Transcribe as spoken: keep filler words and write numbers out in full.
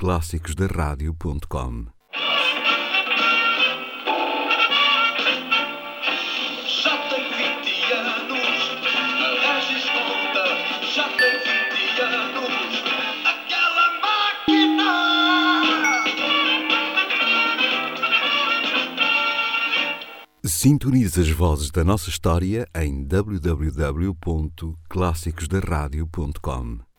clássicos da rádio ponto com. Já tem vinte anos, a Regis conta, já tem vinte anos, aquela máquina. Sintonize as vozes da nossa história em w w w ponto clássicos da rádio ponto com.